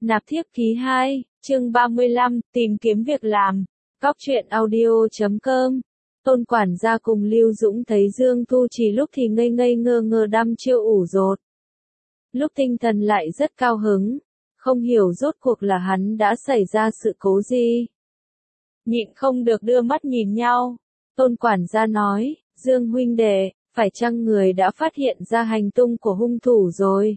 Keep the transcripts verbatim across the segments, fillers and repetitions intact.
Nạp thiếp ký hai, chương ba mươi lăm, tìm kiếm việc làm. Góc truyện audio chấm com. Tôn quản gia cùng Lưu Dũng thấy Dương Thu Trì lúc thì ngây ngây ngơ ngơ đăm chiêu ủ rột. Lúc tinh thần lại rất cao hứng, không hiểu rốt cuộc là hắn đã xảy ra sự cố gì. Nhịn không được đưa mắt nhìn nhau. Tôn quản gia nói, Dương huynh đệ, phải chăng người đã phát hiện ra hành tung của hung thủ rồi?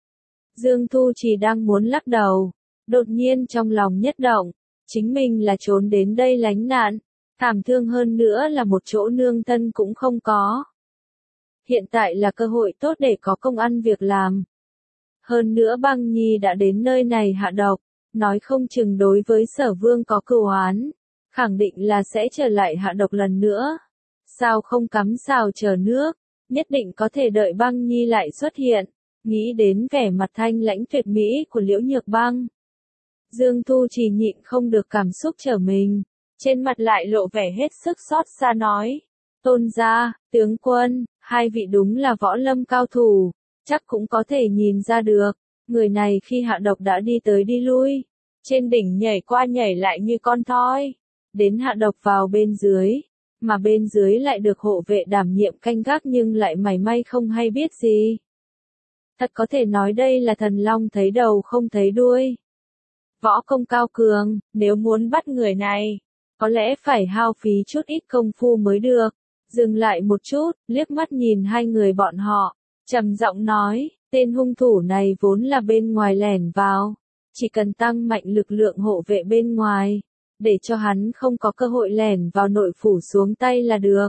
Dương Thu Trì đang muốn lắc đầu, đột nhiên trong lòng nhất động, chính mình là trốn đến đây lánh nạn, thảm thương hơn nữa là một chỗ nương thân cũng không có. Hiện tại là cơ hội tốt để có công ăn việc làm. Hơn nữa Băng Nhi đã đến nơi này hạ độc, nói không chừng đối với Sở Vương có cừu oán, khẳng định là sẽ trở lại hạ độc lần nữa. Sao không cắm sào chờ nước, nhất định có thể đợi Băng Nhi lại xuất hiện. Nghĩ đến vẻ mặt thanh lãnh tuyệt mỹ của Liễu Nhược Băng, Dương Thu Trì nhịn không được cảm xúc trở mình, trên mặt lại lộ vẻ hết sức xót xa nói, Tôn gia, tướng quân, hai vị đúng là võ lâm cao thủ, chắc cũng có thể nhìn ra được, người này khi hạ độc đã đi tới đi lui, trên đỉnh nhảy qua nhảy lại như con thoi, đến hạ độc vào bên dưới, mà bên dưới lại được hộ vệ đảm nhiệm canh gác nhưng lại mảy may không hay biết gì. Thật có thể nói đây là thần long thấy đầu không thấy đuôi. Võ công cao cường, nếu muốn bắt người này, có lẽ phải hao phí chút ít công phu mới được. Dừng lại một chút, liếc mắt nhìn hai người bọn họ, trầm giọng nói, tên hung thủ này vốn là bên ngoài lẻn vào, chỉ cần tăng mạnh lực lượng hộ vệ bên ngoài, để cho hắn không có cơ hội lẻn vào nội phủ xuống tay là được.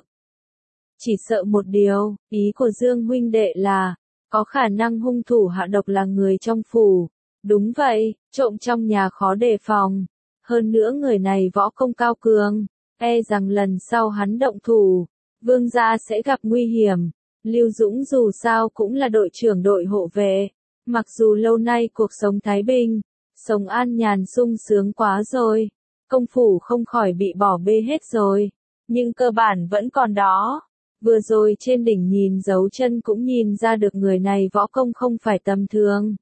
Chỉ sợ một điều, ý của Dương huynh đệ là, có khả năng hung thủ hạ độc là người trong phủ. Đúng vậy, trộm trong nhà khó đề phòng. Hơn nữa người này võ công cao cường, e rằng lần sau hắn động thủ, Vương gia sẽ gặp nguy hiểm. Lưu Dũng dù sao cũng là đội trưởng đội hộ vệ. Mặc dù lâu nay cuộc sống thái bình, sống an nhàn sung sướng quá rồi, công phủ không khỏi bị bỏ bê hết rồi, nhưng cơ bản vẫn còn đó. Vừa rồi trên đỉnh nhìn dấu chân cũng nhìn ra được người này võ công không phải tầm thường.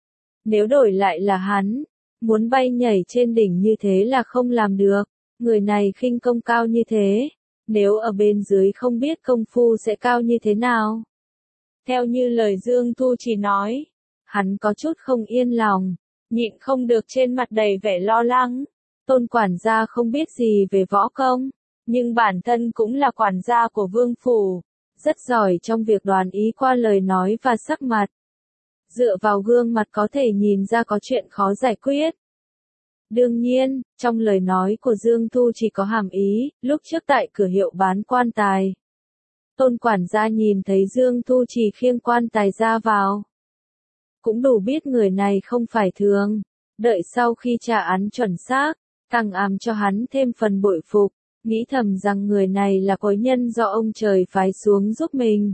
Nếu đổi lại là hắn, muốn bay nhảy trên đỉnh như thế là không làm được, người này khinh công cao như thế, nếu ở bên dưới không biết công phu sẽ cao như thế nào. Theo như lời Dương Thu Trì nói, hắn có chút không yên lòng, nhịn không được trên mặt đầy vẻ lo lắng. Tôn quản gia không biết gì về võ công, nhưng bản thân cũng là quản gia của vương phủ, rất giỏi trong việc đoán ý qua lời nói và sắc mặt. Dựa vào gương mặt có thể nhìn ra có chuyện khó giải quyết. Đương nhiên, trong lời nói của Dương Thu chỉ có hàm ý, lúc trước tại cửa hiệu bán quan tài. Tôn quản gia nhìn thấy Dương Thu chỉ khiêng quan tài ra vào. Cũng đủ biết người này không phải thường, đợi sau khi trả án chuẩn xác, càng ám cho hắn thêm phần bội phục. Nghĩ thầm rằng người này là quái nhân do ông trời phái xuống giúp mình.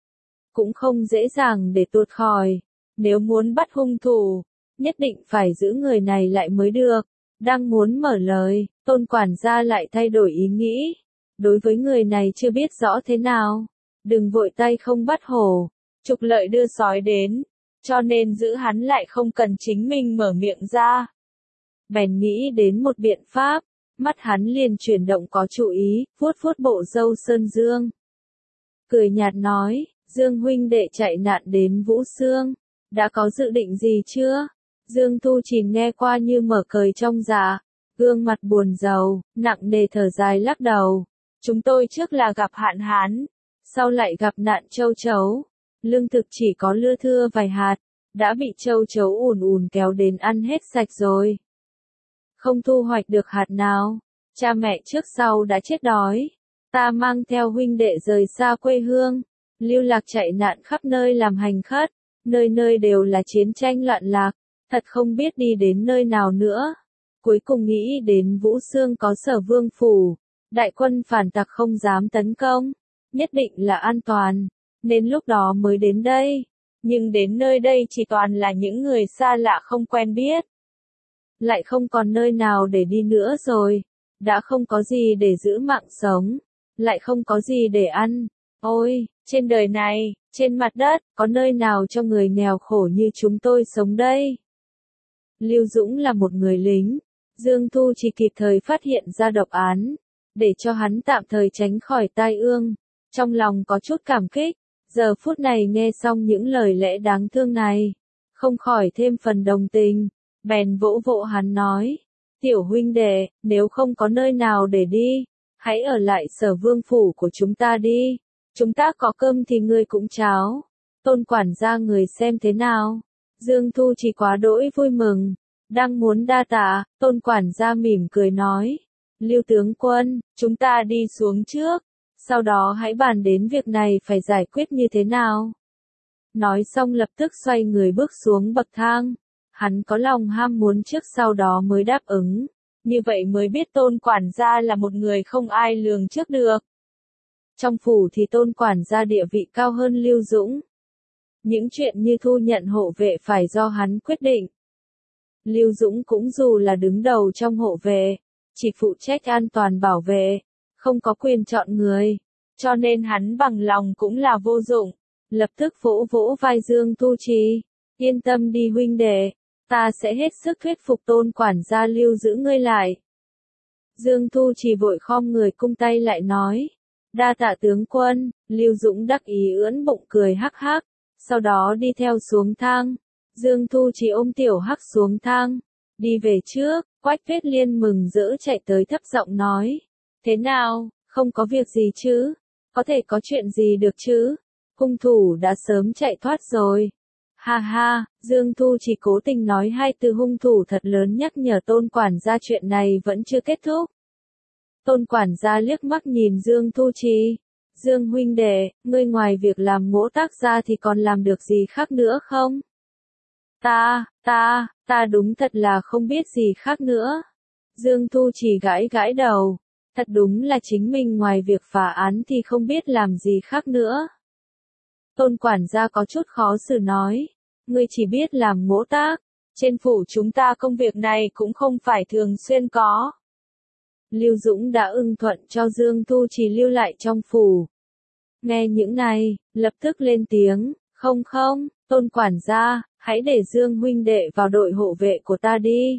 Cũng không dễ dàng để tuột khỏi. Nếu muốn bắt hung thủ, nhất định phải giữ người này lại mới được. Đang muốn mở lời, Tôn quản gia lại thay đổi ý nghĩ. Đối với người này chưa biết rõ thế nào. Đừng vội tay không bắt hổ. Trục lợi đưa sói đến. Cho nên giữ hắn lại không cần chính mình mở miệng ra. Bèn nghĩ đến một biện pháp. Mắt hắn liền chuyển động có chú ý, vuốt vuốt bộ râu sơn dương. Cười nhạt nói, Dương huynh đệ chạy nạn đến Vũ Xương, đã có dự định gì chưa? Dương Thu Trì nghe qua như mở cười trong dạ, gương mặt buồn rầu, nặng nề thở dài lắc đầu. Chúng tôi trước là gặp hạn hán, sau lại gặp nạn châu chấu, lương thực chỉ có lưa thưa vài hạt, đã bị châu chấu ùn ùn kéo đến ăn hết sạch rồi. Không thu hoạch được hạt nào, cha mẹ trước sau đã chết đói, ta mang theo huynh đệ rời xa quê hương, lưu lạc chạy nạn khắp nơi làm hành khất, nơi nơi đều là chiến tranh loạn lạc, thật không biết đi đến nơi nào nữa. Cuối cùng nghĩ đến Vũ Xương có Sở Vương phủ, đại quân phản tặc không dám tấn công, nhất định là an toàn, nên lúc đó mới đến đây, nhưng đến nơi đây chỉ toàn là những người xa lạ không quen biết. Lại không còn nơi nào để đi nữa rồi, đã không có gì để giữ mạng sống, lại không có gì để ăn. Ôi, trên đời này, trên mặt đất, có nơi nào cho người nghèo khổ như chúng tôi sống đây? Lưu Dũng là một người lính. Dương Thu chỉ kịp thời phát hiện ra độc án, để cho hắn tạm thời tránh khỏi tai ương. Trong lòng có chút cảm kích, giờ phút này nghe xong những lời lẽ đáng thương này, không khỏi thêm phần đồng tình, bèn vỗ vỗ hắn nói, tiểu huynh đệ, nếu không có nơi nào để đi, hãy ở lại Sở Vương phủ của chúng ta đi, chúng ta có cơm thì ngươi cũng cháo. Tôn quản gia người xem thế nào? Dương Thu chỉ quá đỗi vui mừng, đang muốn đa tạ, Tôn quản gia mỉm cười nói, Lưu tướng quân, chúng ta đi xuống trước, sau đó hãy bàn đến việc này phải giải quyết như thế nào. Nói xong lập tức xoay người bước xuống bậc thang, hắn có lòng ham muốn trước sau đó mới đáp ứng, như vậy mới biết Tôn quản gia là một người không ai lường trước được. Trong phủ thì Tôn quản gia địa vị cao hơn Lưu Dũng. Những chuyện như thu nhận hộ vệ phải do hắn quyết định. Lưu Dũng cũng dù là đứng đầu trong hộ vệ, chỉ phụ trách an toàn bảo vệ, không có quyền chọn người, cho nên hắn bằng lòng cũng là vô dụng. Lập tức vỗ vỗ vai Dương Thu Trì, yên tâm đi huynh đệ, ta sẽ hết sức thuyết phục Tôn quản gia lưu giữ ngươi lại. Dương Thu Trì vội khom người cung tay lại nói, đa tạ tướng quân. Lưu Dũng đắc ý ưỡn bụng cười hắc hắc, sau đó đi theo xuống thang. Dương Thu Trì ôm Tiểu Hắc xuống thang, đi về trước. Quách Phết Liên mừng rỡ chạy tới thấp giọng nói, thế nào, không có việc gì chứ, có thể có chuyện gì được chứ, hung thủ đã sớm chạy thoát rồi. Ha ha, Dương Thu chỉ cố tình nói hai từ hung thủ thật lớn nhắc nhở Tôn quản gia chuyện này vẫn chưa kết thúc. Tôn quản gia liếc mắt nhìn Dương Thu Trì, Dương huynh đệ, ngươi ngoài việc làm ngỗ tác ra thì còn làm được gì khác nữa không? Ta, ta, ta đúng thật là không biết gì khác nữa. Dương Thu chỉ gãi gãi đầu, thật đúng là chính mình ngoài việc phá án thì không biết làm gì khác nữa. Tôn quản gia có chút khó xử nói, ngươi chỉ biết làm ngỗ tác, trên phủ chúng ta công việc này cũng không phải thường xuyên có. Lưu Dũng đã ưng thuận cho Dương Thu Trì lưu lại trong phủ. Nghe những này, lập tức lên tiếng, không không, Tôn quản gia, hãy để Dương huynh đệ vào đội hộ vệ của ta đi.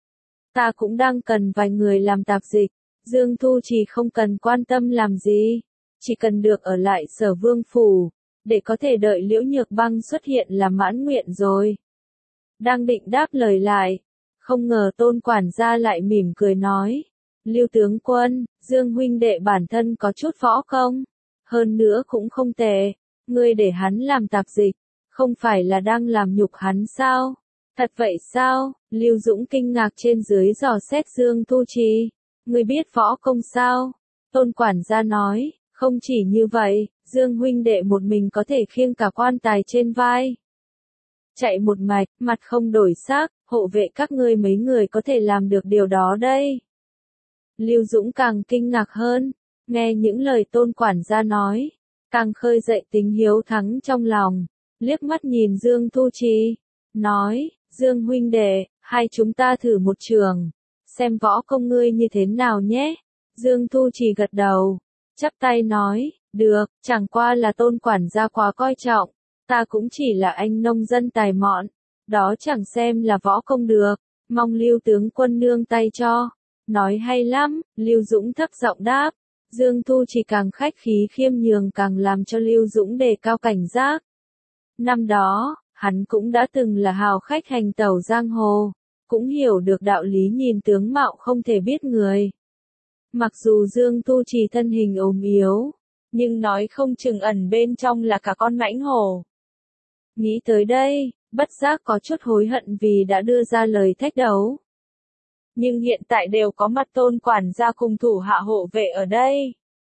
Ta cũng đang cần vài người làm tạp dịch, Dương Thu Trì không cần quan tâm làm gì, chỉ cần được ở lại Sở Vương phủ, để có thể đợi Liễu Nhược Băng xuất hiện là mãn nguyện rồi. Đang định đáp lời lại, không ngờ Tôn quản gia lại mỉm cười nói, Lưu tướng quân, Dương huynh đệ bản thân có chút võ công, hơn nữa cũng không tệ, ngươi để hắn làm tạp dịch, không phải là đang làm nhục hắn sao? Thật vậy sao? Lưu Dũng kinh ngạc trên dưới dò xét Dương Thu Trì, ngươi biết võ công sao? Tôn quản gia nói, không chỉ như vậy, Dương huynh đệ một mình có thể khiêng cả quan tài trên vai. Chạy một mạch, mặt không đổi sắc, hộ vệ các ngươi mấy người có thể làm được điều đó đây. Lưu Dũng càng kinh ngạc hơn, nghe những lời Tôn quản gia nói, càng khơi dậy tính hiếu thắng trong lòng, liếc mắt nhìn Dương Thu Trì, nói, Dương huynh đệ, hai chúng ta thử một trường, xem võ công ngươi như thế nào nhé. Dương Thu Trì gật đầu, chắp tay nói, được, chẳng qua là Tôn quản gia quá coi trọng, ta cũng chỉ là anh nông dân tài mọn, đó chẳng xem là võ công được, mong Lưu tướng quân nương tay cho. Nói hay lắm, Lưu Dũng thấp giọng đáp. Dương Thu chỉ càng khách khí khiêm nhường càng làm cho Lưu Dũng đề cao cảnh giác. Năm đó, hắn cũng đã từng là hào khách hành tẩu giang hồ, cũng hiểu được đạo lý nhìn tướng mạo không thể biết người. Mặc dù Dương Thu Trì thân hình ốm yếu, nhưng nói không chừng ẩn bên trong là cả con mãnh hổ. Nghĩ tới đây, bất giác có chút hối hận vì đã đưa ra lời thách đấu. Nhưng hiện tại đều có mặt Tôn quản gia cùng thủ hạ hộ vệ ở đây.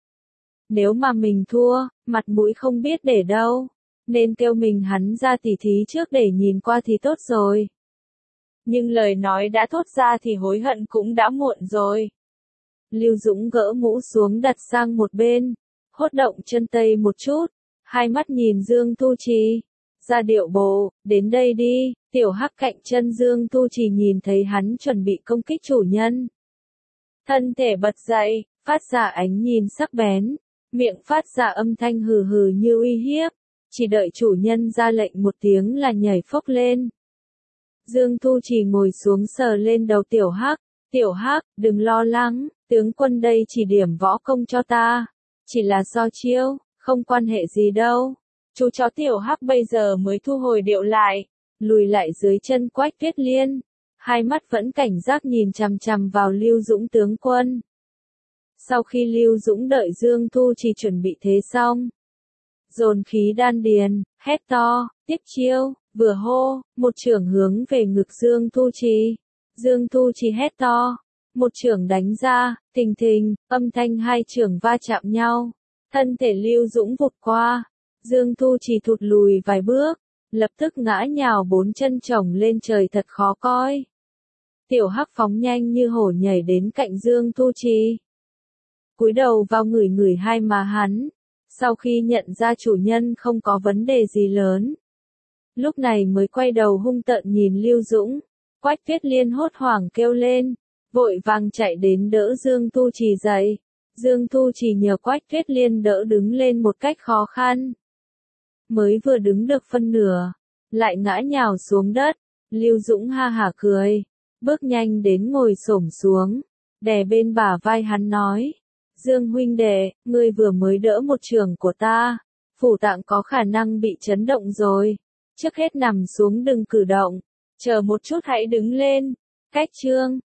Nếu mà mình thua, mặt mũi không biết để đâu, nên kêu mình hắn ra tỉ thí trước để nhìn qua thì tốt rồi. Nhưng lời nói đã thốt ra thì hối hận cũng đã muộn rồi. Lưu Dũng gỡ mũ xuống đặt sang một bên, hốt động chân tây một chút, hai mắt nhìn Dương Thu Trì, ra điệu bộ, đến đây đi. Tiểu Hắc cạnh chân Dương Thu Trì nhìn thấy hắn chuẩn bị công kích chủ nhân. Thân thể bật dậy, phát ra ánh nhìn sắc bén, miệng phát ra âm thanh hừ hừ như uy hiếp, chỉ đợi chủ nhân ra lệnh một tiếng là nhảy phốc lên. Dương Thu Trì ngồi xuống sờ lên đầu Tiểu Hắc, Tiểu Hắc, đừng lo lắng, tướng quân đây chỉ điểm võ công cho ta, chỉ là so chiêu, không quan hệ gì đâu. Chú chó Tiểu Hắc bây giờ mới thu hồi điệu lại, lùi lại dưới chân Quách Tuyết Liên, hai mắt vẫn cảnh giác nhìn chằm chằm vào Lưu Dũng tướng quân. Sau khi Lưu Dũng đợi Dương Thu Trì chuẩn bị thế xong, dồn khí đan điền, hét to, tiếp chiêu, vừa hô, một chưởng hướng về ngực Dương Thu Trì. Dương Thu Trì hét to, một chưởng đánh ra, thình thình, âm thanh hai chưởng va chạm nhau, thân thể Lưu Dũng vụt qua, Dương Thu Trì thụt lùi vài bước, lập tức ngã nhào bốn chân chồng lên trời thật khó coi. Tiểu Hắc phóng nhanh như hổ nhảy đến cạnh Dương Thu Trì, cúi đầu vào người người hai má hắn, sau khi nhận ra chủ nhân không có vấn đề gì lớn, lúc này mới quay đầu hung tợn nhìn Lưu Dũng. Quách Tuyết Liên hốt hoảng kêu lên, vội vàng chạy đến đỡ Dương Thu Trì dậy. Dương Thu Trì nhờ Quách Tuyết Liên đỡ đứng lên một cách khó khăn. Mới vừa đứng được phân nửa, lại ngã nhào xuống đất. Lưu Dũng ha hả cười, bước nhanh đến ngồi xổm xuống, đè bên bả vai hắn nói, Dương huynh đệ, ngươi vừa mới đỡ một chưởng của ta, phủ tạng có khả năng bị chấn động rồi, trước hết nằm xuống đừng cử động, chờ một chút hãy đứng lên. Cách chương